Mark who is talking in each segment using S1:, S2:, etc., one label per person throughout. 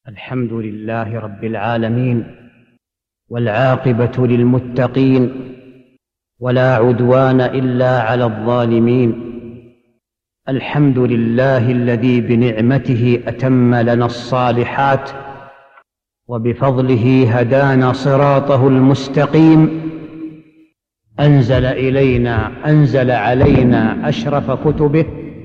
S1: الحمد لله رب العالمين، والعاقبة للمتقين، ولا عدوان إلا على الظالمين. الحمد لله الذي بنعمته أتم لنا الصالحات، وبفضله هدانا صراطه المستقيم. أنزل علينا أشرف كتبه،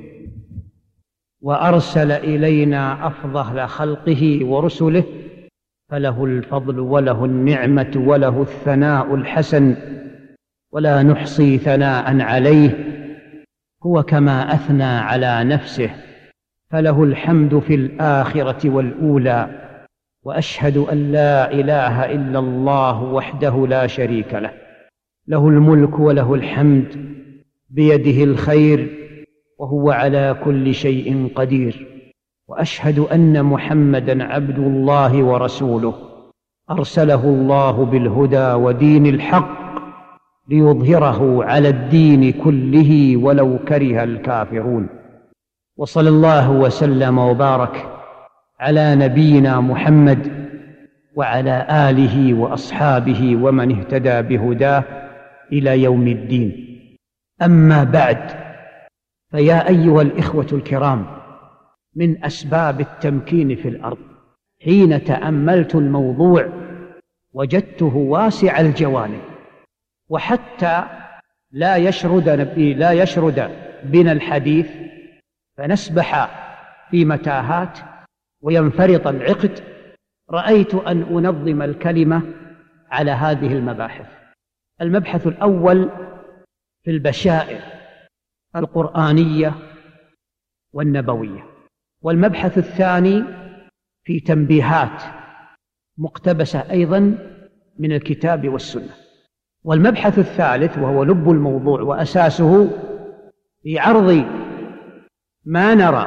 S1: وأرسل إلينا أفضل خلقه ورسله، فله الفضل وله النعمة وله الثناء الحسن، ولا نحصي ثناء عليه، هو كما أثنى على نفسه، فله الحمد في الآخرة والأولى. وأشهد أن لا إله إلا الله وحده لا شريك له، له الملك وله الحمد، بيده الخير، وهو على كل شيء قدير. وأشهد أن محمدًا عبد الله ورسوله، أرسله الله بالهدى ودين الحق ليظهره على الدين كله ولو كره الكافرون. وصلى الله وسلم وبارك على نبينا محمد وعلى آله وأصحابه ومن اهتدى بهداه إلى يوم الدين. أما بعد، فيا أيها الإخوة الكرام، من أسباب التمكين في الأرض حين تأملت الموضوع وجدته واسع الجوانب، وحتى لا يشرد بنا الحديث فنسبح في متاهات وينفرط العقد، رأيت أن أنظم الكلمة على هذه المباحث. المبحث الأول في البشائر القرآنية والنبوية، والمبحث الثاني في تنبيهات مقتبسة أيضا من الكتاب والسنة، والمبحث الثالث وهو لب الموضوع وأساسه في عرض ما نرى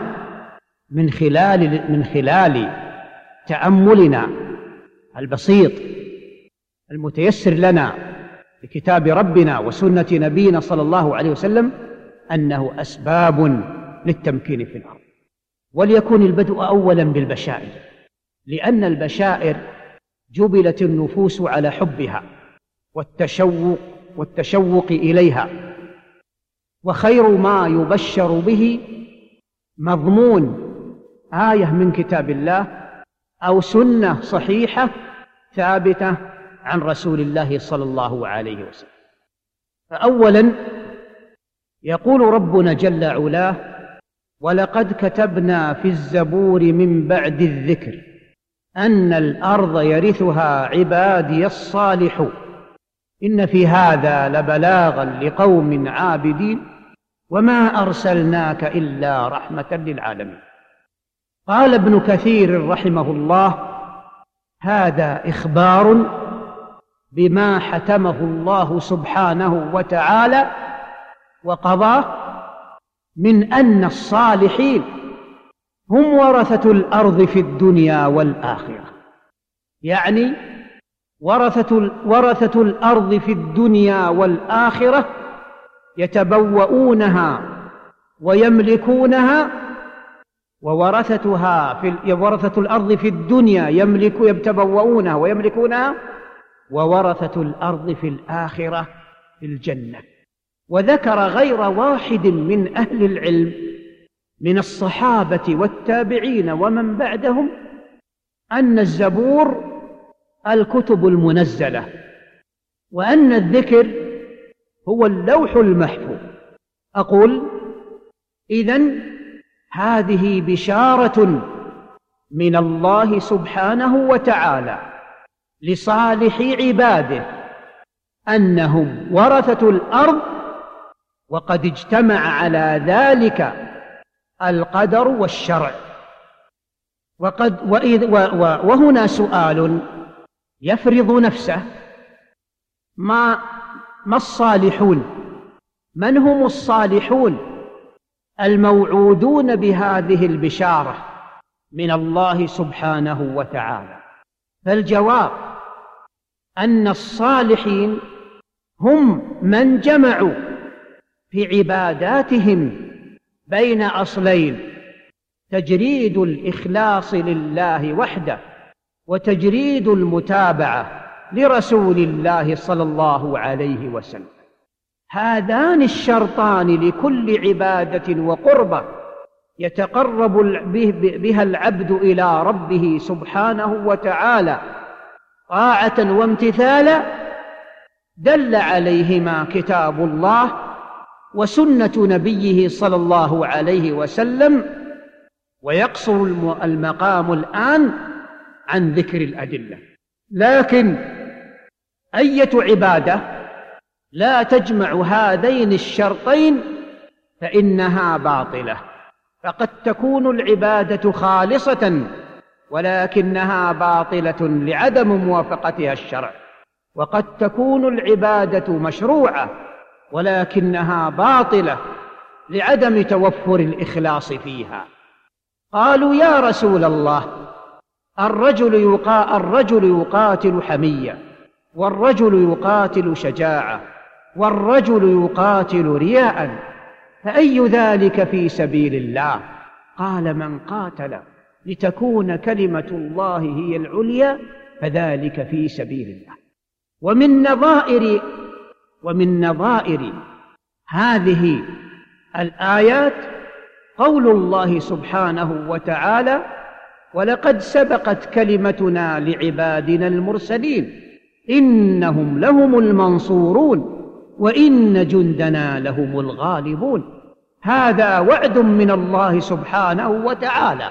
S1: من خلال تأملنا البسيط المتيسر لنا بكتاب ربنا وسنة نبينا صلى الله عليه وسلم أنه أسباب للتمكين في الأرض. وليكن البدء أولا بالبشائر، لأن البشائر جبلت النفوس على حبها والتشوق إليها، وخير ما يبشر به مضمون آية من كتاب الله أو سنة صحيحة ثابتة عن رسول الله صلى الله عليه وسلم. فأولا يقول ربنا جل علاه: ولقد كتبنا في الزبور من بعد الذكر أن الأرض يرثها عبادي الصالحون إن في هذا لبلاغا لقوم عابدين وما أرسلناك إلا رحمة للعالمين. قال ابن كثير رحمه الله: هذا إخبار بما حتمه الله سبحانه وتعالى وقضاه من أن الصالحين هم ورثة الأرض في الدنيا والآخرة، يعني ورثة الأرض في الدنيا والآخرة يتبوؤونها ويملكونها، ورثة الأرض في الدنيا يتبوؤونها ويملكونها، وورثة الأرض في الآخرة في الجنة. وذكر غير واحد من أهل العلم من الصحابة والتابعين ومن بعدهم أن الزبور الكتب المنزلة، وأن الذكر هو اللوح المحفوظ. أقول إذن هذه بشارة من الله سبحانه وتعالى لصالح عباده أنهم ورثة الأرض، وقد اجتمع على ذلك القدر والشرع. وهنا سؤال يفرض نفسه: ما الصالحون؟ من هم الصالحون الموعودون بهذه البشارة من الله سبحانه وتعالى؟ فالجواب أن الصالحين هم من جمعوا في عباداتهم بين أصلين: تجريد الإخلاص لله وحده وتجريد المتابعة لرسول الله صلى الله عليه وسلم. هذان الشرطان لكل عبادة وقربة يتقرب بها العبد إلى ربه سبحانه وتعالى طاعة وامتثالا، دل عليهما كتاب الله وسنة نبيه صلى الله عليه وسلم. ويقصر المقام الآن عن ذكر الأدلة، لكن أية عبادة لا تجمع هذين الشرطين فإنها باطلة. فقد تكون العبادة خالصة ولكنها باطلة لعدم موافقتها الشرع، وقد تكون العبادة مشروعة ولكنها باطلة لعدم توفر الإخلاص فيها. قالوا يا رسول الله، الرجل يقاتل حمية، والرجل يقاتل شجاعة، والرجل يقاتل رياء، فأي ذلك في سبيل الله؟ قال من قاتل لتكون كلمة الله هي العليا فذلك في سبيل الله. ومن نظائر هذه الآيات قول الله سبحانه وتعالى: ولقد سبقت كلمتنا لعبادنا المرسلين إنهم لهم المنصورون وإن جندنا لهم الغالبون. هذا وعد من الله سبحانه وتعالى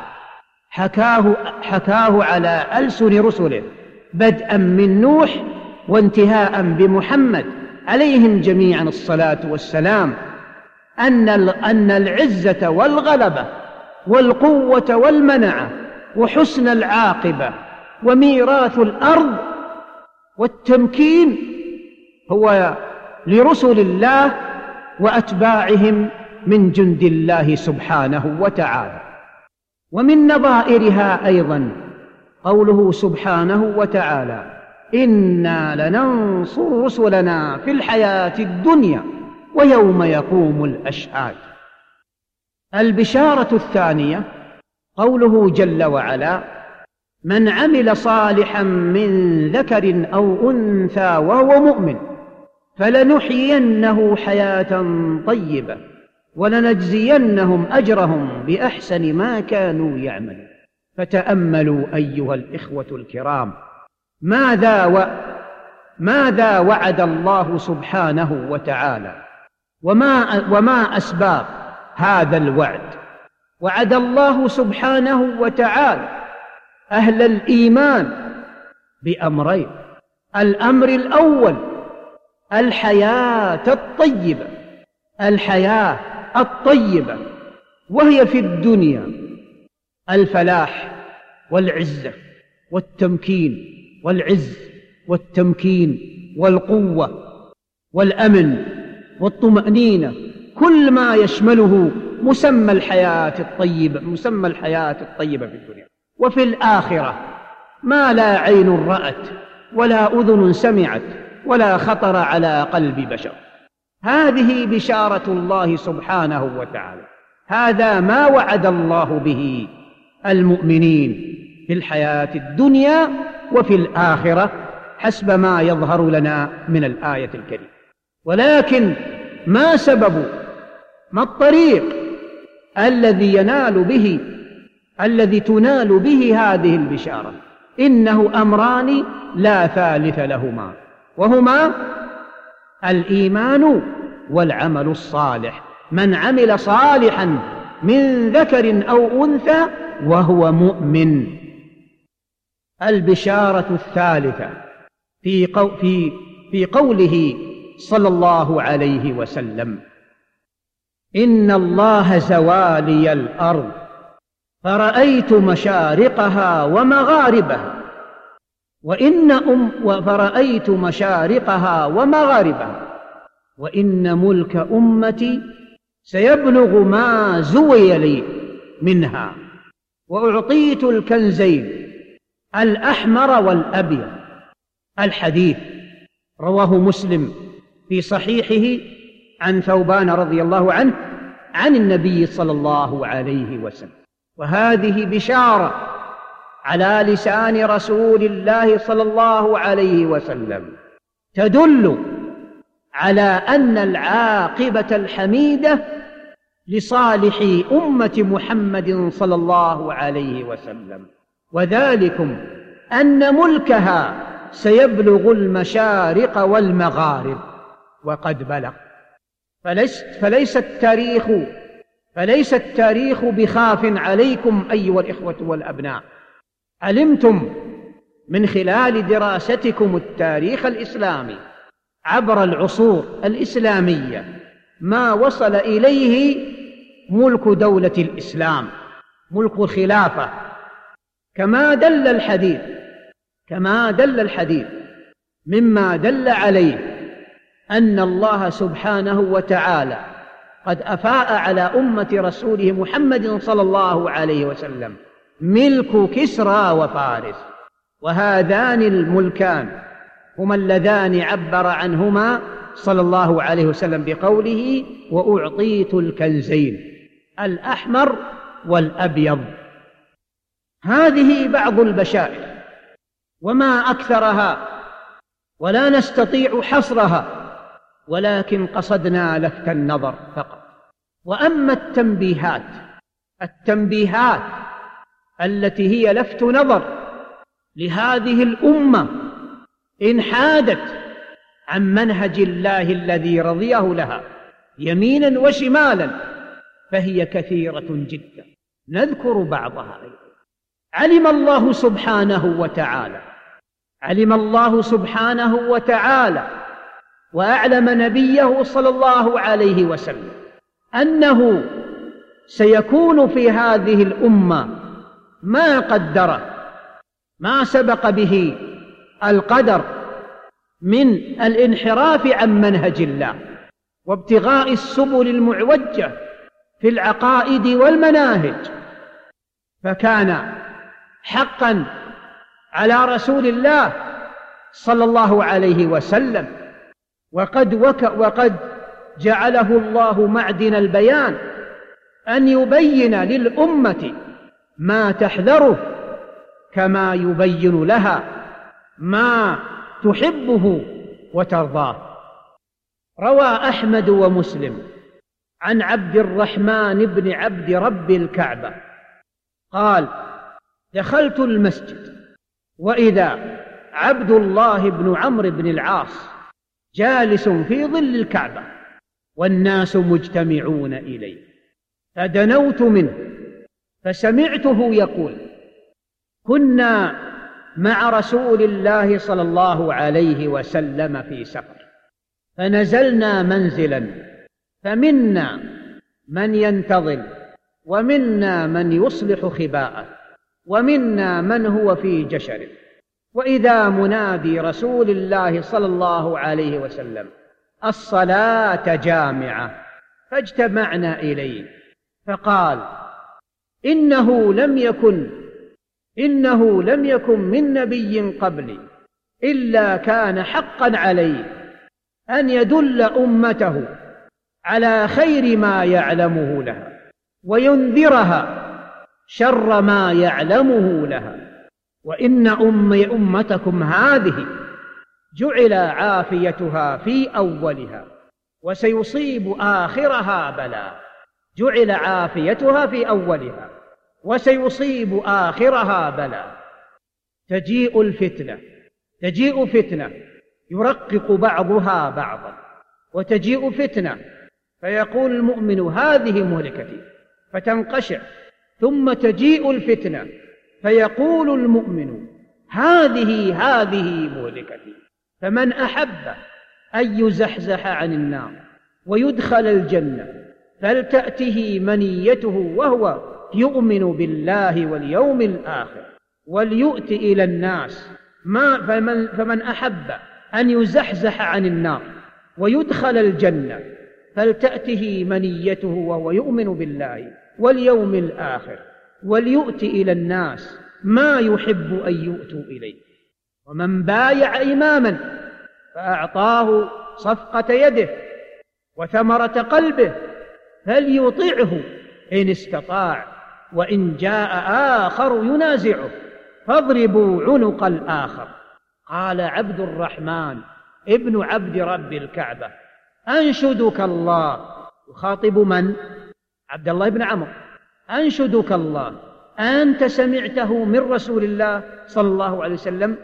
S1: حكاه على ألسن رسله، بدءا من نوح وانتهاء بمحمد عليهم جميعا الصلاة والسلام، أن العزة والغلبة والقوة والمنعة وحسن العاقبة وميراث الأرض والتمكين هو لرسل الله وأتباعهم من جند الله سبحانه وتعالى. ومن نظائرها أيضا قوله سبحانه وتعالى: إنا لننصر رسلنا في الحياة الدنيا ويوم يقوم الأشهاد. البشارة الثانية قوله جل وعلا: من عمل صالحا من ذكر أو أنثى وهو مؤمن فلنحيينه حياة طيبة ولنجزينهم أجرهم بأحسن ما كانوا يعملون. فتأملوا أيها الإخوة الكرام، ماذا وعد الله سبحانه وتعالى وما أسباب هذا الوعد؟ وعد الله سبحانه وتعالى أهل الإيمان بأمرين: الأمر الأول الحياة الطيبة، وهي في الدنيا الفلاح والعزة والتمكين، والعز والتمكين والقوة والأمن والطمأنينة، كل ما يشمله مسمى الحياة الطيبة في الدنيا. وفي الآخرة ما لا عين رأت ولا أذن سمعت ولا خطر على قلب بشر. هذه بشارة الله سبحانه وتعالى، هذا ما وعد الله به المؤمنين في الحياة الدنيا وفي الآخرة حسب ما يظهر لنا من الآية الكريمة. ولكن ما الطريق الذي تنال به هذه البشارة؟ إنه أمران لا ثالث لهما، وهما الإيمان والعمل الصالح. من عمل صالحا من ذكر أو أنثى وهو مؤمن. البشارة الثالثة في قوله صلى الله عليه وسلم: إن الله زوالي الأرض فرأيت مشارقها ومغاربها وإن ملك أمتي سيبلغ ما زوي لي منها، وأعطيت الكنزين الأحمر والأبيض. الحديث رواه مسلم في صحيحه عن ثوبان رضي الله عنه عن النبي صلى الله عليه وسلم. وهذه بشارة على لسان رسول الله صلى الله عليه وسلم تدل على أن العاقبة الحميدة لصالح أمة محمد صلى الله عليه وسلم، وذلكم أن ملكها سيبلغ المشارق والمغارب وقد بلغ. فليس التاريخ بخاف عليكم أيها الإخوة والأبناء. علمتم من خلال دراستكم التاريخ الإسلامي عبر العصور الإسلامية ما وصل إليه ملك دولة الإسلام، ملك الخلافة، كما دل الحديث مما دل عليه أن الله سبحانه وتعالى قد أفاء على أمة رسوله محمد صلى الله عليه وسلم ملك كسرى وفارس، وهذان الملكان هما اللذان عبر عنهما صلى الله عليه وسلم بقوله: وأعطيت الكنزين الأحمر والأبيض. هذه بعض البشائر وما أكثرها، ولا نستطيع حصرها، ولكن قصدنا لفت النظر فقط. وأما التنبيهات التي هي لفت نظر لهذه الأمة إن حادت عن منهج الله الذي رضيه لها يمينا وشمالا فهي كثيرة جدا، نذكر بعضها أيضا. علم الله سبحانه وتعالى وأعلم نبيه صلى الله عليه وسلم أنه سيكون في هذه الأمة ما قدره، ما سبق به القدر من الانحراف عن منهج الله وابتغاء السبل المعوجة في العقائد والمناهج. فكان حقا على رسول الله صلى الله عليه وسلم، وقد جعله الله معدن البيان، أن يبين للأمة ما تحذره كما يبين لها ما تحبه وترضاه. روى أحمد ومسلم عن عبد الرحمن بن عبد رب الكعبة قال: دخلت المسجد وإذا عبد الله بن عمرو بن العاص جالس في ظل الكعبة والناس مجتمعون إليه، فدنوت منه فسمعته يقول: كنا مع رسول الله صلى الله عليه وسلم في سفر، فنزلنا منزلا، فمنا من ينتظل، ومنا من يصلح خباءه، ومنا من هو في جشره، وإذا منادي رسول الله صلى الله عليه وسلم: الصلاة جامعة، فاجتمعنا إليه، فقال: إنه لم يكن من نبي قبلي إلا كان حقا عليه أن يدل أمته على خير ما يعلمه لها وينذرها شر ما يعلمه لها، وإن أمتكم هذه جعل عافيتها في أولها وسيصيب آخرها بلاء. جعل عافيتها في أولها وسيصيب آخرها بلاء. تجيء فتنة يرقق بعضها بعضا، وتجيء فتنة فيقول المؤمن: هذه مهلكتي، فتنقشع، ثم تجيء الفتنة فيقول المؤمن: هذه مهلكتي. فمن أحب أن يزحزح عن النار ويدخل الجنة فلتأته منيته وهو يؤمن بالله واليوم الآخر وليؤت إلى الناس فمن أحب أن يزحزح عن النار ويدخل الجنة فلتأته منيته وهو يؤمن بالله واليوم الآخر وليؤت إلى الناس ما يحب أن يؤتوا إليه. ومن بايع إماما فأعطاه صفقة يده وثمرة قلبه فليطعه إن استطاع، وإن جاء آخر ينازعه فاضربوا عنق الآخر. قال عبد الرحمن ابن عبد رب الكعبة: أنشدك الله. يخاطب من؟ عبد الله بن عمرو: أنشدك الله، أنت سمعته من رسول الله صلى الله عليه وسلم؟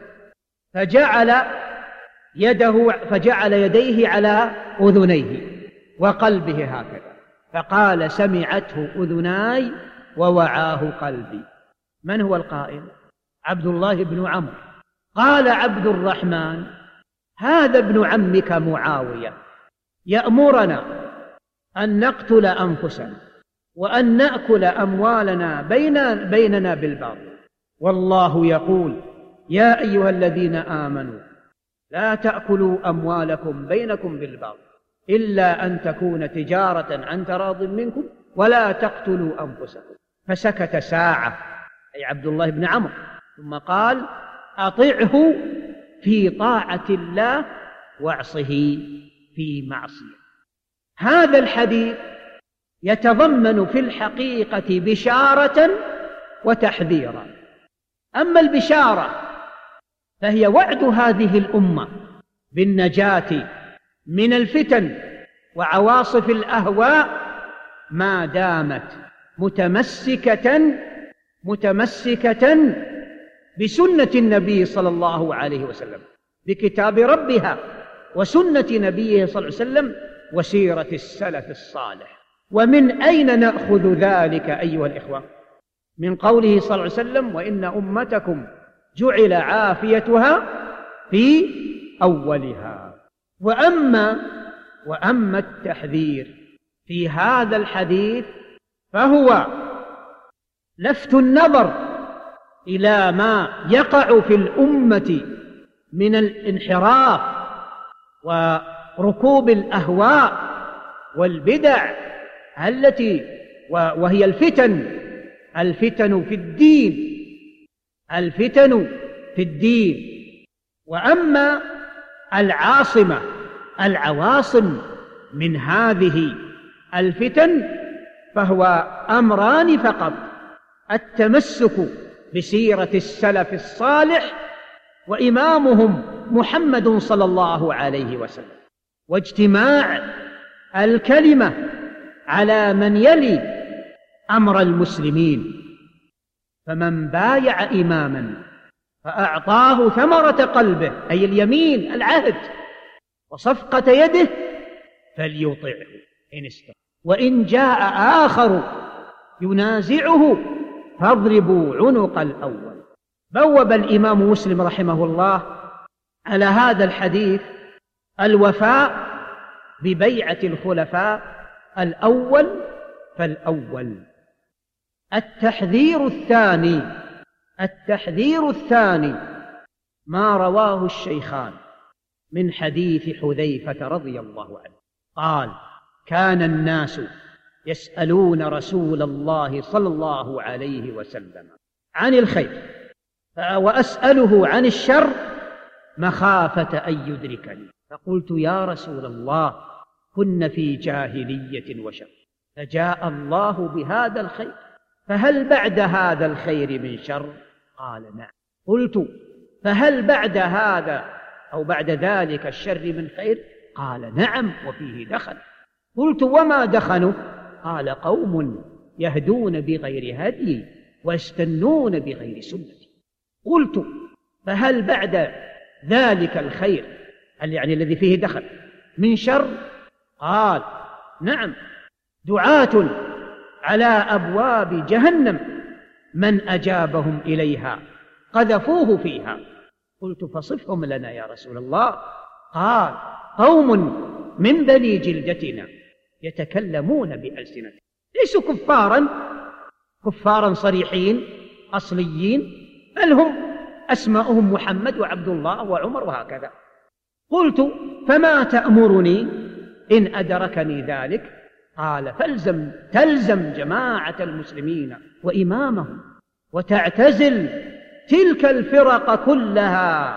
S1: فجعل يديه على أذنيه وقلبه هكذا، فقال: سمعته أذناي ووعاه قلبي. من هو القائل؟ عبد الله بن عمرو. قال عبد الرحمن: هذا ابن عمك معاوية يأمرنا أن نقتل أنفسنا وأن نأكل أموالنا بيننا بالباطل، والله يقول: يا أيها الذين آمنوا لا تأكلوا أموالكم بينكم بالباطل إلا أن تكون تجارة عن تراض منكم ولا تقتلوا أنفسكم. فسكت ساعة، أي عبد الله بن عمرو، ثم قال: أطعه في طاعة الله واعصه في معصية. هذا الحديث يتضمن في الحقيقة بشارة وتحذيرا. أما البشارة فهي وعد هذه الأمة بالنجاة من الفتن وعواصف الأهواء ما دامت متمسكة بسنة النبي صلى الله عليه وسلم، بكتاب ربها وسنة نبيه صلى الله عليه وسلم وسيرة السلف الصالح. ومن أين نأخذ ذلك أيها الإخوة؟ من قوله صلى الله عليه وسلم: وإن أمتكم جعل عافيتها في أولها. وأما التحذير في هذا الحديث فهو لفت النظر إلى ما يقع في الأمة من الانحراف وركوب الأهواء والبدع وهي الفتن في الدين. وأما العواصم من هذه الفتن فهو أمران فقط: التمسك بسيرة السلف الصالح وإمامهم محمد صلى الله عليه وسلم، واجتماع الكلمة على من يلي أمر المسلمين. فمن بايع إماما فأعطاه ثمرة قلبه، أي اليمين العهد وصفقة يده، فليطعه إن استطاع، وإن جاء آخر ينازعه فاضربوا عنق الأول. بوب الإمام مسلم رحمه الله على هذا الحديث الوفاء ببيعة الخلفاء الأول فالأول. التحذير الثاني ما رواه الشيخان من حديث حذيفة رضي الله عنه قال: كان الناس يسألون رسول الله صلى الله عليه وسلم عن الخير وأسأله عن الشر مخافة أن يدركني، فقلت: يا رسول الله، كنا في جاهلية وشر، فجاء الله بهذا الخير، فهل بعد هذا الخير من شر؟ قال: نعم. قلت: فهل بعد هذا أو بعد ذلك الشر من خير؟ قال: نعم، وفيه دخن. قلت: وما دخنه؟ قال: قوم يهدون بغير هدي ويستنون بغير سنتي. قلت: فهل بعد ذلك الخير يعني الذي فيه دخن من شر؟ قال: نعم، دعاة على أبواب جهنم من أجابهم إليها قذفوه فيها. قلت: فصفهم لنا يا رسول الله. قال: قوم من بني جلدتنا يتكلمون بألسنتهم، ليسوا كفارا صريحين أصليين، بل هم أسماؤهم محمد وعبد الله وعمر وهكذا. قلت: فما تأمرني إن أدركني ذلك؟ قال: تلزم جماعة المسلمين وإمامهم وتعتزل تلك الفرق كلها،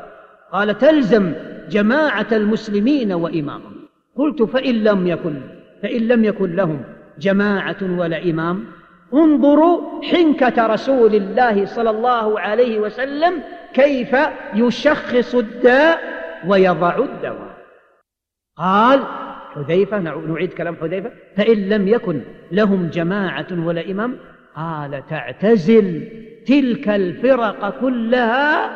S1: قال: تلزم جماعة المسلمين وإمامهم. قلت: فإن لم يكن فإن لم يكن لهم جماعة ولا إمام. انظروا حنكة رسول الله صلى الله عليه وسلم كيف يشخص الداء ويضع الدواء. قال حذيفة، نعيد كلام حذيفة، فإن لم يكن لهم جماعة ولا إمام، قال تعتزل تلك الفرق كلها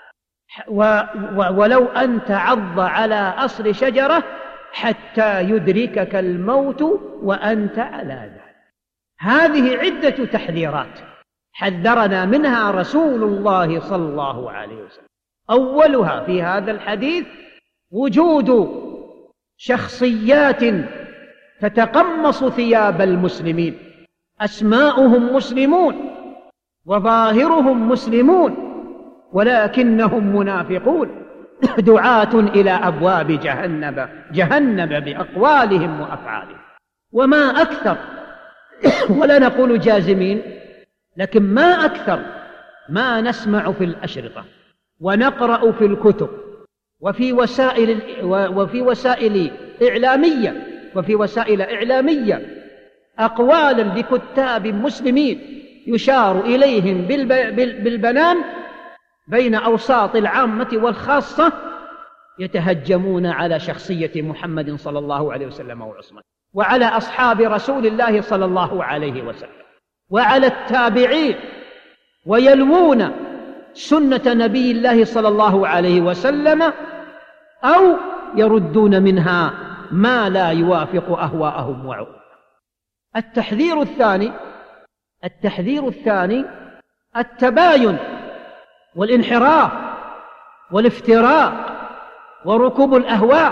S1: ولو أن تعض على أصل شجرة حتى يدركك الموت وأنت على ذلك. هذه عدة تحذيرات حذرنا منها رسول الله صلى الله عليه وسلم. أولها في هذا الحديث وجود شخصيات تتقمص ثياب المسلمين، أسماؤهم مسلمون وظاهرهم مسلمون ولكنهم منافقون دعاة إلى أبواب جهنم بأقوالهم وأفعالهم. وما أكثر، ولا نقول جازمين، لكن ما أكثر ما نسمع في الأشرطة ونقرأ في الكتب وفي وسائل إعلامية أقوالا لكتاب مسلمين يشار إليهم بالبنان بين أوساط العامة والخاصة، يتهجمون على شخصية محمد صلى الله عليه وسلم وعصمته، وعلى أصحاب رسول الله صلى الله عليه وسلم، وعلى التابعين، ويلوون سنة نبي الله صلى الله عليه وسلم، أو يردون منها ما لا يوافق أهواءهم وعقولهم. التحذير الثاني التباين والانحراف والافتراق وركوب الأهواء.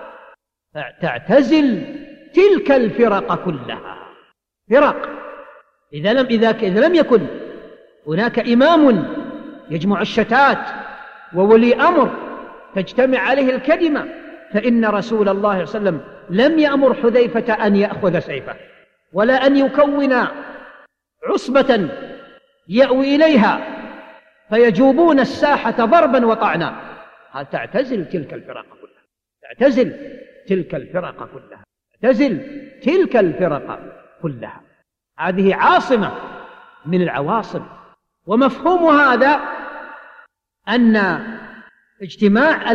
S1: تعتزل تلك الفرق كلها. فرق إذا لم يكن هناك إمام يجمع الشتات وولي أمر تجتمع عليه الكلمة، فإن رسول الله صلى الله عليه وسلم لم يأمر حذيفة أن يأخذ سيفه ولا أن يكون عصبة يأوي إليها فيجوبون الساحة ضربا وطعنا. قال تعتزل تلك الفرق كلها، تعتزل تلك الفرق كلها، تعتزل تلك الفرق كلها. هذه عاصمة من العواصم. ومفهوم هذا أن اجتماع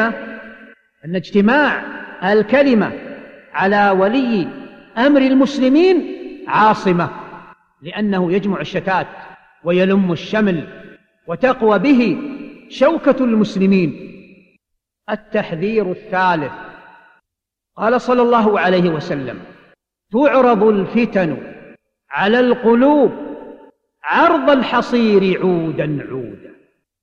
S1: الكلمة على ولي أمر المسلمين عاصمة، لأنه يجمع الشتات ويلم الشمل وتقوى به شوكة المسلمين. التحذير الثالث قال صلى الله عليه وسلم: تعرض الفتن على القلوب عرض الحصير عودا عودا،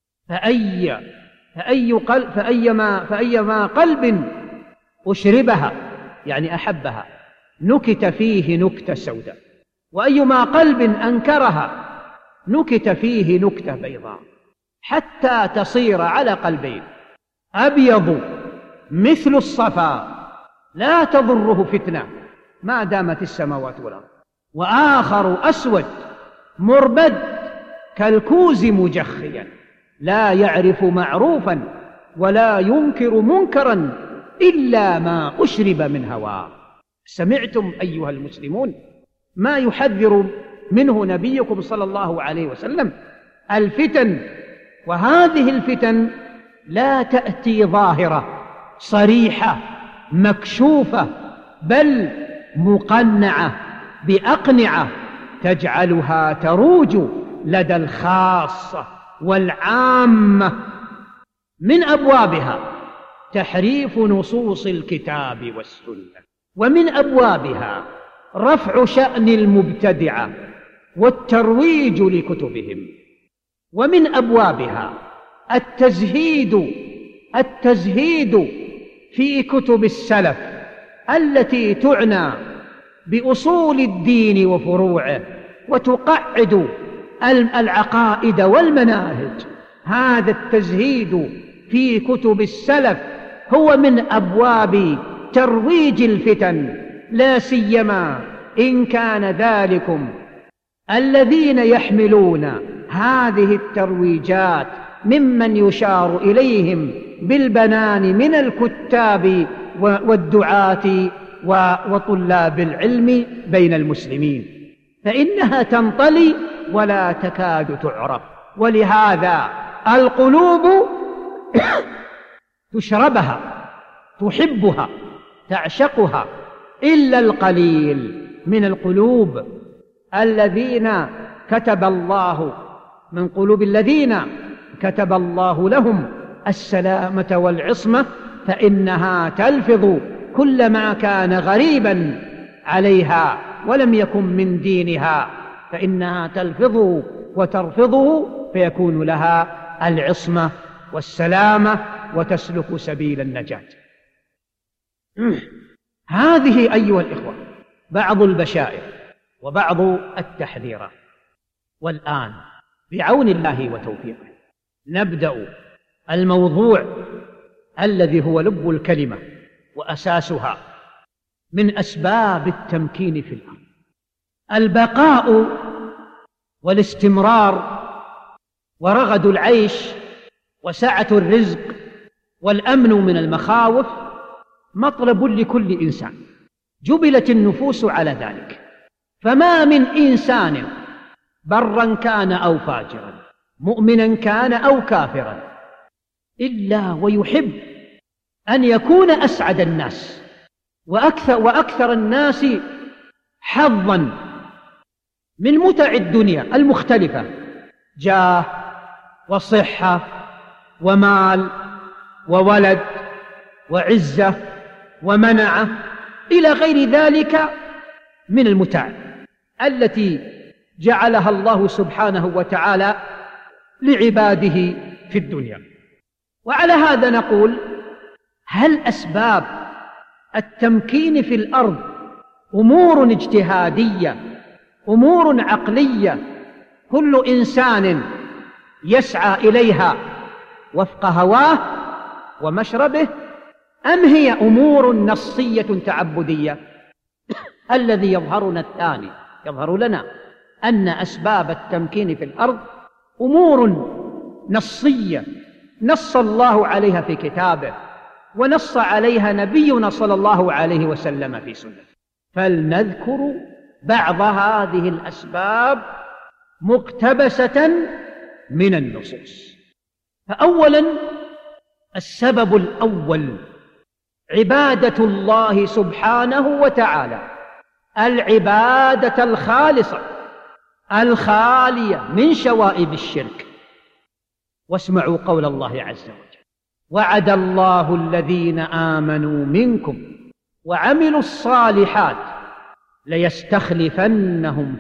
S1: فأيما قلب أشربها يعني أحبها نكت فيه نكتة سوداء، وأيما قلب أنكرها نكت فيه نكتة بيضاء، حتى تصير على قلبين: أبيض مثل الصفا لا تضره فتنة ما دامت السماوات والأرض، وآخر أسود مربد كالكوز مجخيا لا يعرف معروفا ولا ينكر منكرا إلا ما أشرب من هواه. سمعتم أيها المسلمون ما يحذر منه نبيكم صلى الله عليه وسلم؟ الفتن، وهذه الفتن لا تأتي ظاهرة صريحة مكشوفة، بل مقنعة بأقنعة تجعلها تروج لدى الخاصة والعامة. من أبوابها تحريف نصوص الكتاب والسنة، ومن أبوابها رفع شأن المبتدعة والترويج لكتبهم، ومن أبوابها التزهيد في كتب السلف التي تعنى بأصول الدين وفروعه وتقعد العقائد والمناهج. هذا التزهيد في كتب السلف هو من أبواب ترويج الفتن، لا سيما إن كان ذلكم الذين يحملون هذه الترويجات ممن يشار إليهم بالبنان من الكتاب والدعاة وطلاب العلم بين المسلمين، فإنها تنطلي ولا تكاد تعرف. ولهذا القلوب تشربها، تحبها، تعشقها، إلا القليل من القلوب الذين كتب الله من قلوب الذين كتب الله لهم السلامة والعصمة، فإنها تلفظ كل ما كان غريبا عليها ولم يكن من دينها، فإنها تلفظه وترفضه فيكون لها العصمة والسلامة وتسلك سبيل النجاة. هذه أيها الإخوة بعض البشائر وبعض التحذيرات. والآن بعون الله وتوفيقه نبدأ الموضوع الذي هو لب الكلمة وأساسها من أسباب التمكين في الأرض. البقاء والاستمرار ورغد العيش وسعة الرزق والأمن من المخاوف مطلب لكل إنسان، جبلت النفوس على ذلك، فما من إنسان برا كان أو فاجرا، مؤمنا كان أو كافرا، إلا ويحب أن يكون أسعد الناس وأكثر الناس حظا من متع الدنيا المختلفة، جاه وصحة ومال وولد وعزة ومنعة إلى غير ذلك من المتع التي جعلها الله سبحانه وتعالى لعباده في الدنيا. وعلى هذا نقول: هل أسباب التمكين في الأرض أمور اجتهادية، أمور عقلية كل إنسان يسعى إليها وفق هواه ومشربه، أم هي أمور نصية تعبدية؟ الذي يظهرنا الثاني، يظهر لنا أن أسباب التمكين في الأرض أمور نصية نص الله عليها في كتابه ونص عليها نبينا صلى الله عليه وسلم في سنته. فلنذكر بعض هذه الأسباب مقتبسة من النصوص. فأولا السبب الأول عبادة الله سبحانه وتعالى، العبادة الخالصة الخالية من شوائب الشرك. واسمعوا قول الله عز وجل: وعد الله الذين آمنوا منكم وعملوا الصالحات ليستخلفنهم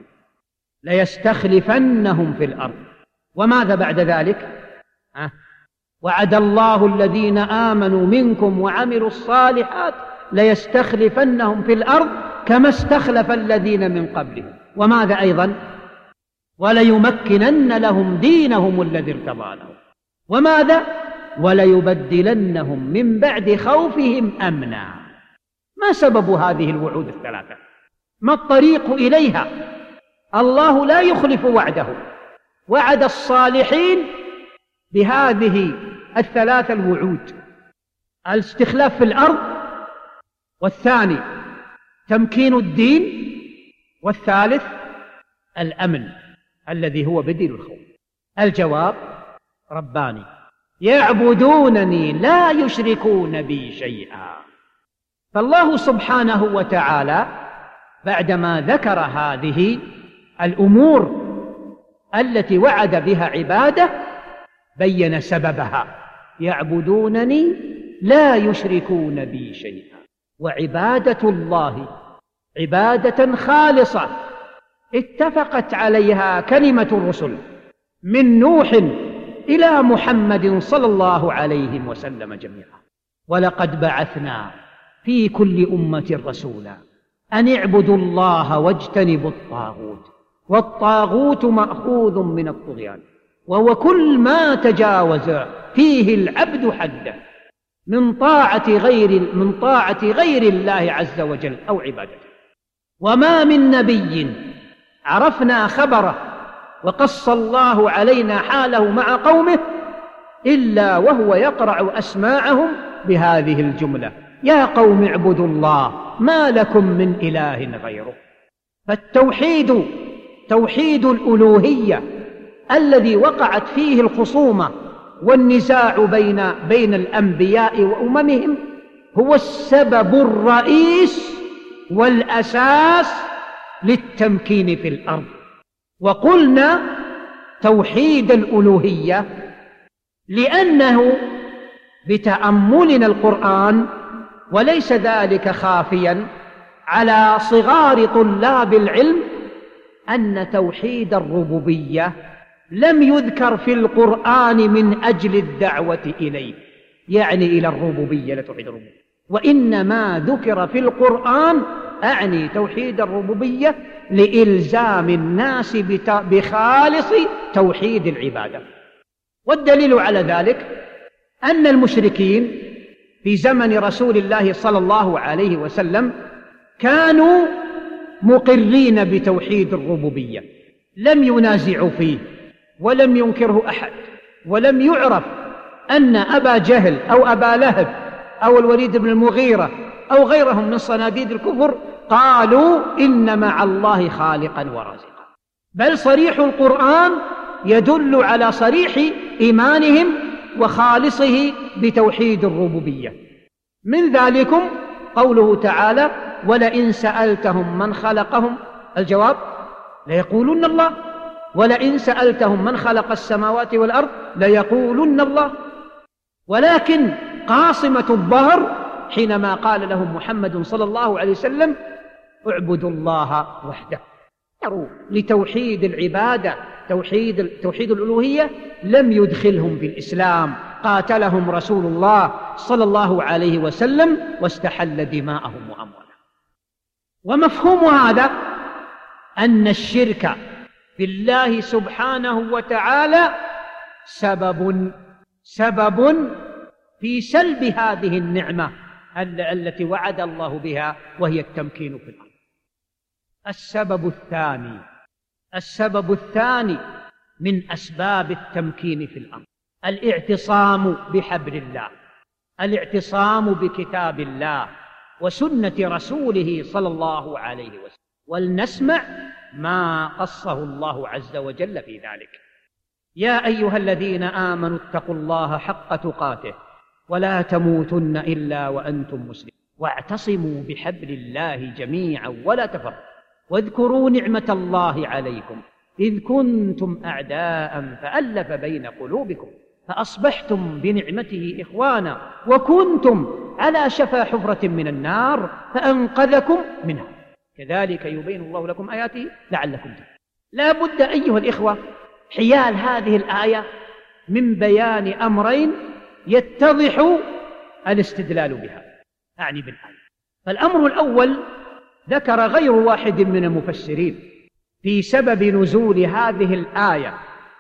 S1: في الأرض. وماذا بعد ذلك؟ وعد الله الذين آمنوا منكم وعملوا الصالحات ليستخلفنهم في الأرض كما استخلف الذين من قبلهم. وماذا أيضا؟ وليمكنن لهم دينهم الذي ارتضى لهم. وماذا؟ وليبدلنهم من بعد خوفهم أمنا. ما سبب هذه الوعود الثلاثة؟ ما الطريق إليها؟ الله لا يخلف وعده، وعد الصالحين بهذه الثلاثة الوعود: الاستخلاف في الأرض، والثاني تمكين الدين، والثالث الأمن الذي هو بديل الخوف. الجواب رباني: يعبدونني لا يشركون بي شيئا. فالله سبحانه وتعالى بعدما ذكر هذه الأمور التي وعد بها عباده بين سببها: يعبدونني لا يشركون بي شيئا. وعبادة الله عبادة خالصة اتفقت عليها كلمة الرسل من نوح إلى محمد صلى الله عليه وسلم جميعا. ولقد بعثنا في كل أمة رسولا أن اعبدوا الله واجتنبوا الطاغوت، والطاغوت مأخوذ من الطغيان، وهو كل ما تجاوز فيه العبد حده من طاعة غير الله عز وجل أو عبادته. وما من نبي عرفنا خبره وقص الله علينا حاله مع قومه إلا وهو يقرع أسماعهم بهذه الجملة: يا قوم اعبدوا الله ما لكم من إله غيره. فالتوحيد توحيد الألوهية الذي وقعت فيه الخصومة والنزاع بين الأنبياء وأممهم هو السبب الرئيس والأساس للتمكين في الأرض. وقلنا توحيد الألوهية لأنه بتأملنا القرآن، وليس ذلك خافيا على صغار طلاب العلم، أن توحيد الربوبية لم يذكر في القرآن من أجل الدعوة إليه، يعني إلى الربوبية، لا توحيد الربوبية، وإنما ذكر في القرآن أعني توحيد الربوبية لإلزام الناس بخالص توحيد العبادة. والدليل على ذلك أن المشركين في زمن رسول الله صلى الله عليه وسلم كانوا مقرين بتوحيد الربوبية، لم ينازعوا فيه ولم ينكره أحد، ولم يعرف أن أبا جهل أو أبا لهب أو الوليد بن المغيرة أو غيرهم من صناديد الكفر قالوا إن مع الله خالقا ورازقا، بل صريح القرآن يدل على صريح إيمانهم وخالصه بتوحيد الربوبية. من ذلكم قوله تعالى: ولئن سألتهم من خلقهم، الجواب ليقولن الله، ولئن سألتهم من خلق السماوات والأرض ليقولن الله. ولكن قاصمة الظهر حينما قال لهم محمد صلى الله عليه وسلم: اعبدوا الله وحده. لتوحيد العبادة توحيد الألوهية لم يدخلهم في الإسلام، قاتلهم رسول الله صلى الله عليه وسلم واستحل دماءهم وأموالهم. ومفهوم هذا أن الشرك بالله سبحانه وتعالى سبب في سلب هذه النعمة التي وعد الله بها، وهي التمكين في الأرض. السبب الثاني من أسباب التمكين في الأرض الاعتصام بحبل الله، الاعتصام بكتاب الله وسنة رسوله صلى الله عليه وسلم. ولنسمع ما قصه الله عز وجل في ذلك: يا أيها الذين آمنوا اتقوا الله حق تقاته ولا تموتن إلا وأنتم مسلمون واعتصموا بحبل الله جميعا ولا تفرقوا واذكروا نعمة الله عليكم إذ كنتم أعداء فألف بين قلوبكم فأصبحتم بنعمته إخوانا وكنتم على شفا حفرة من النار فأنقذكم منها كذلك يبين الله لكم آياته لعلكم تهتدون. لا بد أيها الإخوة حيال هذه الآية من بيان أمرين يتضح الاستدلال بها، أعني بالآية. فالأمر الأول ذكر غير واحد من المفسرين في سبب نزول هذه الآية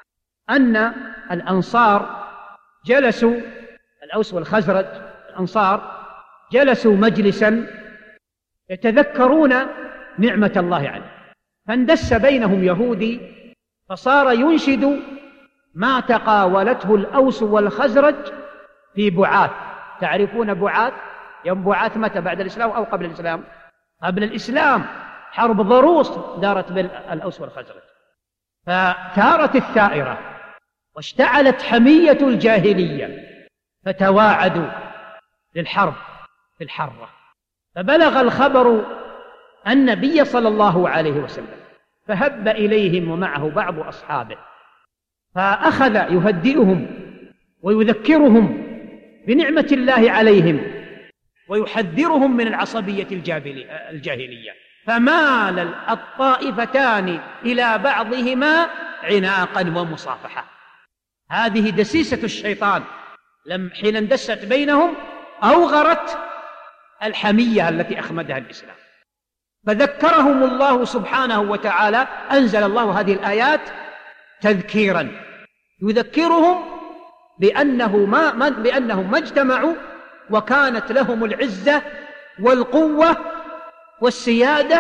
S1: أن الأنصار جلسوا، الأوس والخزرج الأنصار جلسوا مجلسا يتذكرون نعمة الله عليه، فاندس بينهم يهودي فصار ينشد ما تقاولته الأوس والخزرج في بعاث. تعرفون بعاث؟ يوم بعاث متى؟ بعد الإسلام أو قبل الإسلام؟ قبل الإسلام، حرب ضروس دارت بين الأوس والخزرج، فثارت الثائرة واشتعلت حمية الجاهلية فتواعدوا للحرب في الحرة، فبلغ الخبر النبي صلى الله عليه وسلم فهب إليهم ومعه بعض أصحابه، فأخذ يهدئهم ويذكرهم بنعمة الله عليهم ويحذرهم من العصبية الجاهلية، فمال الطائفتان إلى بعضهما عناقا ومصافحة. هذه دسيسة الشيطان حين اندست بينهم أوغرت الحمية التي أخمدها الإسلام، فذكرهم الله سبحانه وتعالى، أنزل الله هذه الآيات تذكيرا يذكرهم بأنهم ما اجتمعوا وكانت لهم العزة والقوة والسيادة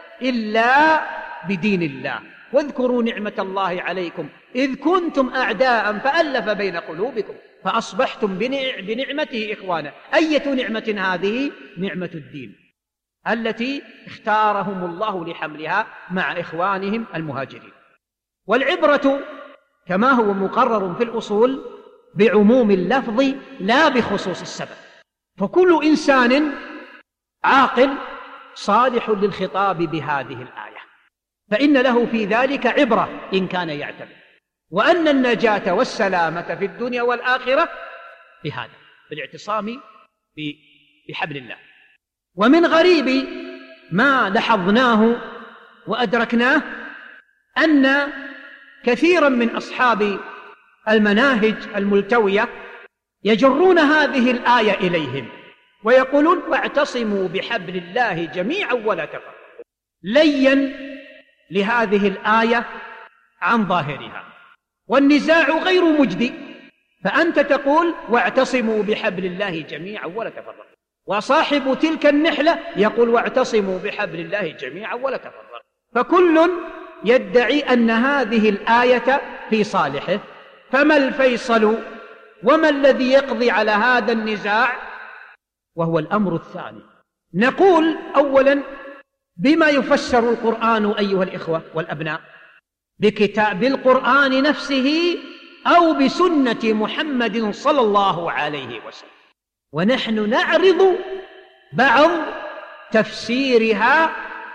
S1: إلا بدين الله. واذكروا نعمة الله عليكم إذ كنتم أعداء فألف بين قلوبكم فأصبحتم بنعمته إخوانا. أية نعمة هذه؟ نعمة الدين، التي اختارهم الله لحملها مع إخوانهم المهاجرين. والعبرة كما هو مقرر في الأصول بعموم اللفظ لا بخصوص السبب، فكل إنسان عاقل صالح للخطاب بهذه الآية، فإن له في ذلك عبرة إن كان يعتبر، وأن النجاة والسلامة في الدنيا والآخرة بهذا، بالاعتصام بحبل الله. ومن غريب ما لاحظناه وأدركناه أن كثيرا من أصحاب المناهج الملتوية يجرون هذه الآية إليهم ويقولون واعتصموا بحبل الله جميعا ولا تفرقوا، ليا لهذه الآية عن ظاهرها، والنزاع غير مجدي، فأنت تقول واعتصموا بحبل الله جميعا ولا تفرقوا، وصاحب تلك النحلة يقول واعتصموا بحبل الله جميعا ولا تفرقوا، فكل يدعي أن هذه الآية في صالحه. فما الفيصل وما الذي يقضي على هذا النزاع؟ وهو الأمر الثاني. نقول أولا بما يفسر القرآن أيها الإخوة والأبناء، بكتاب القرآن نفسه أو بسنة محمد صلى الله عليه وسلم، ونحن نعرض بعض تفسيرها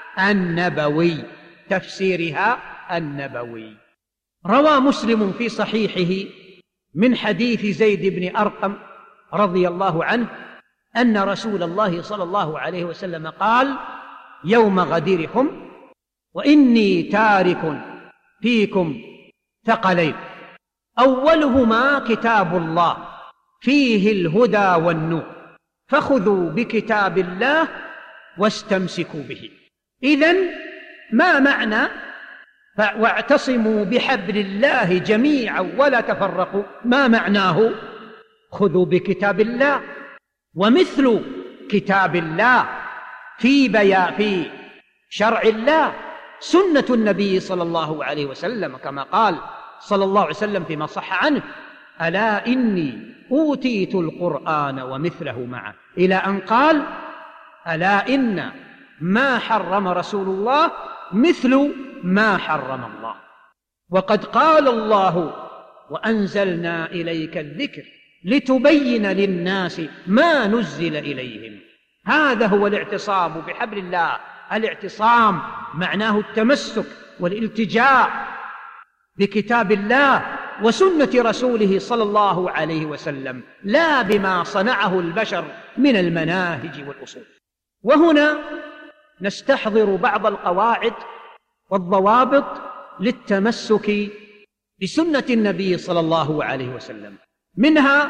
S1: النبوي. روى مسلم في صحيحه من حديث زيد بن أرقم رضي الله عنه أن رسول الله صلى الله عليه وسلم قال يوم غديركم وإني تارك فيكم ثقلين أولهما كتاب الله فيه الهدى والنور فخذوا بكتاب الله واستمسكوا به. إذن ما معنى واعتصموا بحبل الله جميعا ولا تفرقوا؟ ما معناه؟ خذوا بكتاب الله، ومثل كتاب الله في شرع الله سنة النبي صلى الله عليه وسلم، كما قال صلى الله عليه وسلم فيما صح عنه ألا إني أوتيت القرآن ومثله معه، إلى أن قال ألا إن ما حرم رسول الله مثل ما حرم الله. وقد قال الله وأنزلنا إليك الذكر لتبين للناس ما نزل إليهم. هذا هو الاعتصام بحبل الله. الاعتصام معناه التمسك والالتجاء بكتاب الله وسنة رسوله صلى الله عليه وسلم، لا بما صنعه البشر من المناهج والأصول. وهنا نستحضر بعض القواعد والضوابط للتمسك بسنة النبي صلى الله عليه وسلم، منها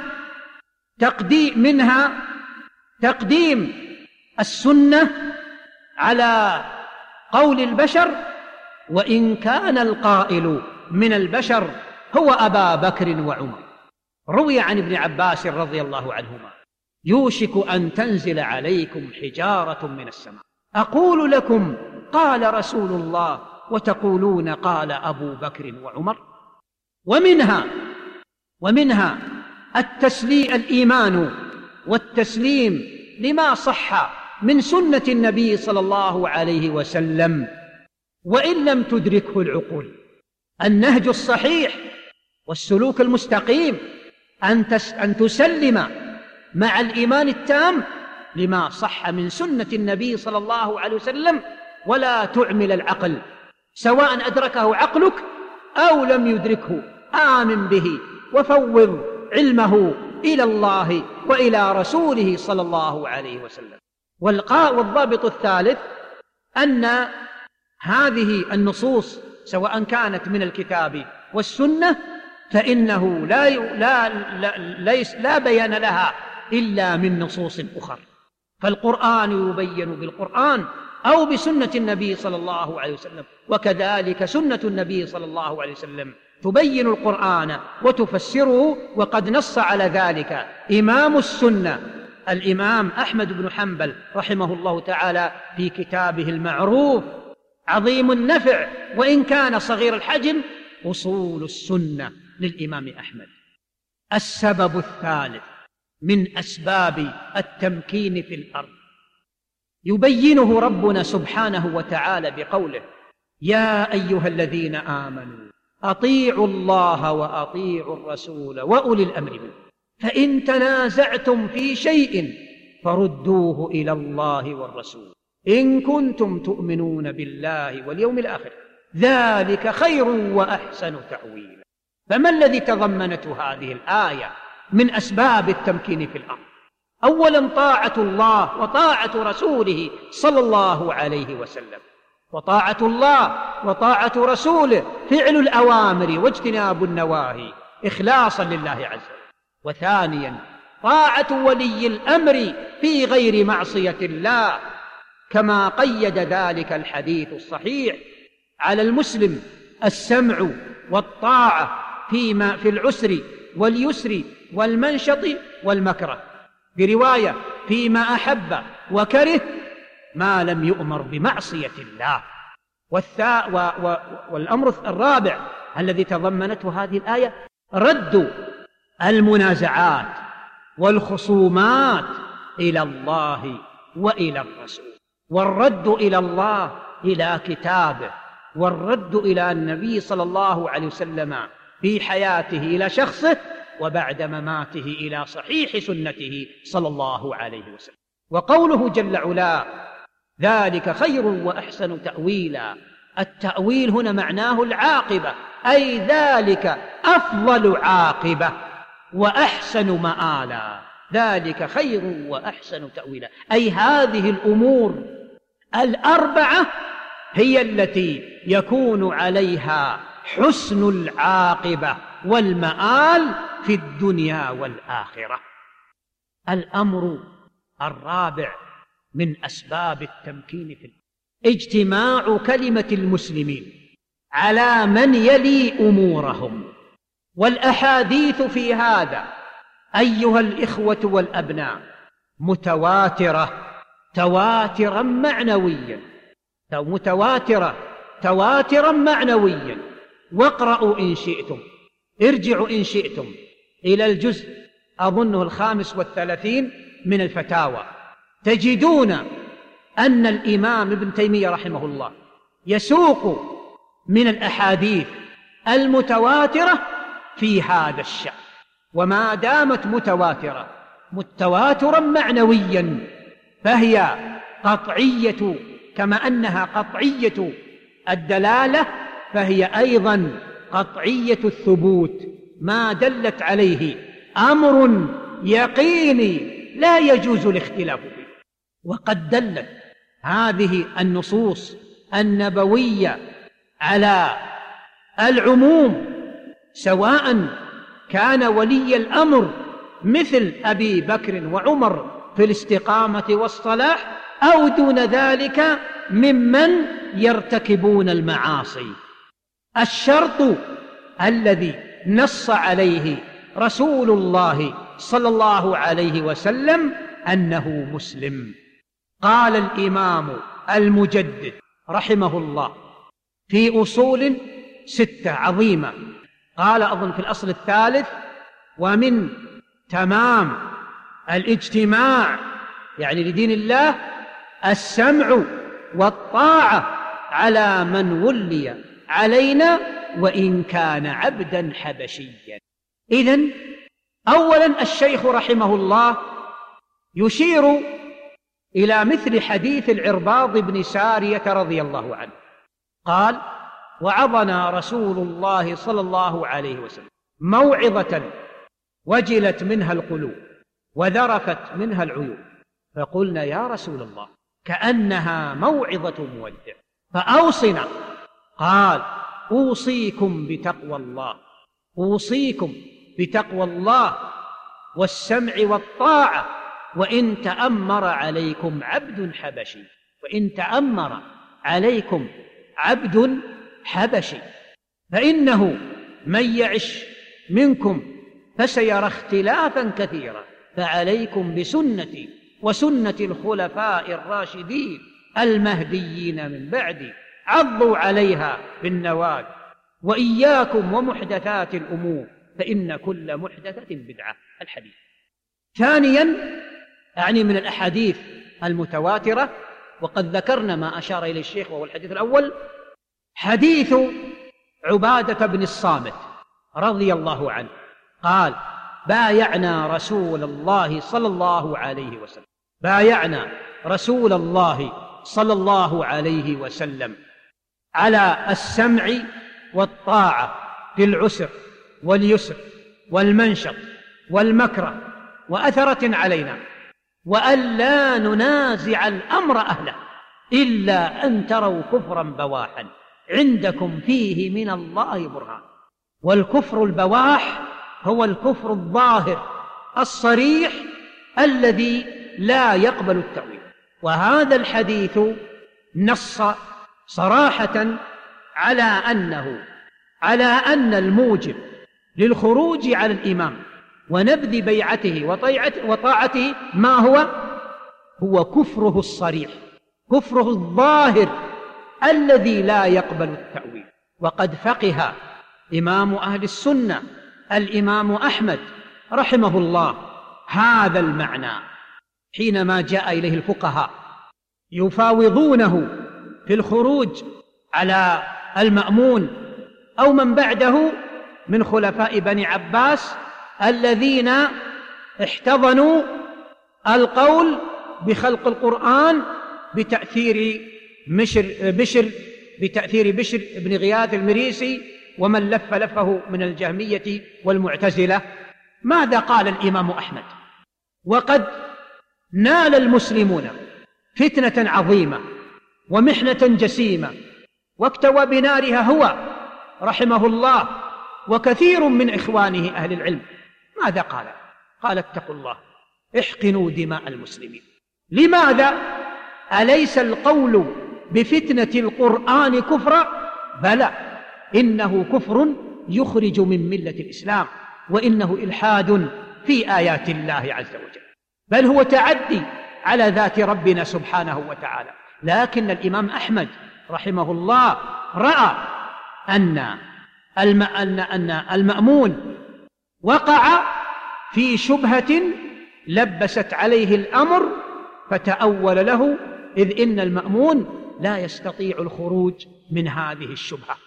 S1: تقديم السنة على قول البشر، وإن كان القائل من البشر هو أبا بكر وعمر. روي عن ابن عباس رضي الله عنهما يوشك أن تنزل عليكم حجارة من السماء أقول لكم قال رسول الله وتقولون قال أبو بكر وعمر. ومنها الإيمان والتسليم لما صح من سنة النبي صلى الله عليه وسلم وإن لم تدركه العقول. النهج الصحيح والسلوك المستقيم أن تسلم مع الإيمان التام لما صح من سنة النبي صلى الله عليه وسلم، ولا تعمل العقل سواء أدركه عقلك أو لم يدركه. آمن به وفوض علمه إلى الله وإلى رسوله صلى الله عليه وسلم. والضابط الثالث أن هذه النصوص سواء كانت من الكتاب والسنة فإنه لا بيان لها إلا من نصوص أخرى، فالقرآن يبين بالقرآن أو بسنة النبي صلى الله عليه وسلم، وكذلك سنة النبي صلى الله عليه وسلم تبين القرآن وتفسره. وقد نص على ذلك إمام السنة الإمام أحمد بن حنبل رحمه الله تعالى في كتابه المعروف عظيم النفع وإن كان صغير الحجم أصول السنة للإمام أحمد. السبب الثالث من أسباب التمكين في الأرض يبينه ربنا سبحانه وتعالى بقوله: يا أيها الذين آمنوا أطيعوا الله وأطيعوا الرسول وأولي الأمر منكم فإن تنازعتم في شيء فردوه إلى الله والرسول إن كنتم تؤمنون بالله واليوم الآخر ذلك خير وأحسن تأويلا. فما الذي تضمنته هذه الآية من أسباب التمكين في الأرض؟ أولا طاعة الله وطاعة رسوله صلى الله عليه وسلم. وطاعة الله وطاعة رسوله فعل الأوامر واجتناب النواهي إخلاصا لله عز وجل. وثانيا طاعة ولي الأمر في غير معصية الله، كما قيد ذلك الحديث الصحيح على المسلم السمع والطاعة في العسر واليسر والمنشط والمكره، برواية فيما أحب وكره ما لم يؤمر بمعصية الله. والأمر الرابع الذي تضمنته هذه الآية رد المنازعات والخصومات إلى الله وإلى الرسول، والرد إلى الله إلى كتابه، والرد إلى النبي صلى الله عليه وسلم في حياته إلى شخصه، وبعد مماته إلى صحيح سنته صلى الله عليه وسلم. وقوله جل علا ذلك خير وأحسن تأويلا، التأويل هنا معناه العاقبة، أي ذلك أفضل عاقبة وأحسن مآلا، ذلك خير وأحسن تأويلا، أي هذه الأمور الأربعة هي التي يكون عليها حسن العاقبة والمآل في الدنيا والآخرة. الأمر الرابع من أسباب التمكين في اجتماع كلمة المسلمين على من يلي أمورهم، والأحاديث في هذا أيها الإخوة والأبناء متواترة تواترا معنويا، تواترا معنويا. واقرأوا إن شئتم، ارجعوا إن شئتم إلى الجزء أظنه 35 من الفتاوى، تجدون أن الإمام ابن تيمية رحمه الله يسوق من الأحاديث المتواترة في هذا الشأن. وما دامت متواترا معنويا فهي قطعية، كما أنها قطعية الدلالة فهي أيضا قطعية الثبوت، ما دلت عليه أمر يقيني لا يجوز الاختلاف فيه. وقد دلت هذه النصوص النبوية على العموم، سواء كان ولي الأمر مثل أبي بكر وعمر في الاستقامة والصلاح، أو دون ذلك ممن يرتكبون المعاصي. الشرط الذي نص عليه رسول الله صلى الله عليه وسلم أنه مسلم. قال الإمام المجدد رحمه الله في أصول 6 عظيمة، قال أظن في الأصل 3: ومن تمام الاجتماع يعني لدين الله السمع والطاعة على من ولي علينا وإن كان عبدا حبشيا. إذن أولا الشيخ رحمه الله يشير إلى مثل حديث العرباض بن سارية رضي الله عنه قال: وعظنا رسول الله صلى الله عليه وسلم موعظة وجلت منها القلوب وذرفت منها العيون، فقلنا يا رسول الله كأنها موعظة مودع فأوصنا. قال: أوصيكم بتقوى الله والسمع والطاعة وإن تأمر عليكم عبد حبشي، فإنه من يعش منكم فسيرى اختلافا كثيرا، فعليكم بسنتي وسنة الخلفاء الراشدين المهديين من بعدي، عضوا عليها بالنواجذ، وإياكم ومحدثات الأمور فإن كل محدثة بدعة. الحديث. ثانيا، يعني من الأحاديث المتواترة وقد ذكرنا ما أشار إليه الشيخ، وهو الحديث الأول حديث عبادة بن الصامت رضي الله عنه قال: بايعنا رسول الله صلى الله عليه وسلم، بايعنا رسول الله صلى الله عليه وسلم على السمع والطاعة في العسر واليسر والمنشط والمكره وأثرة علينا، وأن لا ننازع الأمر أهله إلا أن تروا كفرا بواحا عندكم فيه من الله برهان. والكفر البواح هو الكفر الظاهر الصريح الذي لا يقبل التأويل. وهذا الحديث نص صراحة على أن الموجب للخروج على الإمام ونبذ بيعته وطاعته ما هو كفره الصريح، كفره الظاهر الذي لا يقبل التأويل. وقد فقه إمام أهل السنة الإمام أحمد رحمه الله هذا المعنى حينما جاء إليه الفقهاء يفاوضونه في الخروج على المأمون أو من بعده من خلفاء بني عباس الذين احتضنوا القول بخلق القرآن بتأثير بشر بن غياث المريسي ومن لفه من الجهمية والمعتزلة. ماذا قال الإمام أحمد؟ وقد نال المسلمون فتنة عظيمة ومحنة جسيمة واكتوى بنارها هو رحمه الله وكثير من إخوانه أهل العلم. ماذا قال؟ قال: اتقوا الله، احقنوا دماء المسلمين. لماذا؟ أليس القول بفتنة القرآن كفرا؟ بلى، إنه كفر يخرج من ملة الإسلام، وإنه إلحاد في آيات الله عز وجل، بل هو تعدي على ذات ربنا سبحانه وتعالى. لكن الإمام أحمد رحمه الله رأى أن المأمون وقع في شبهة لبست عليه الأمر فتأول له، إذ إن المأمون لا يستطيع الخروج من هذه الشبهة.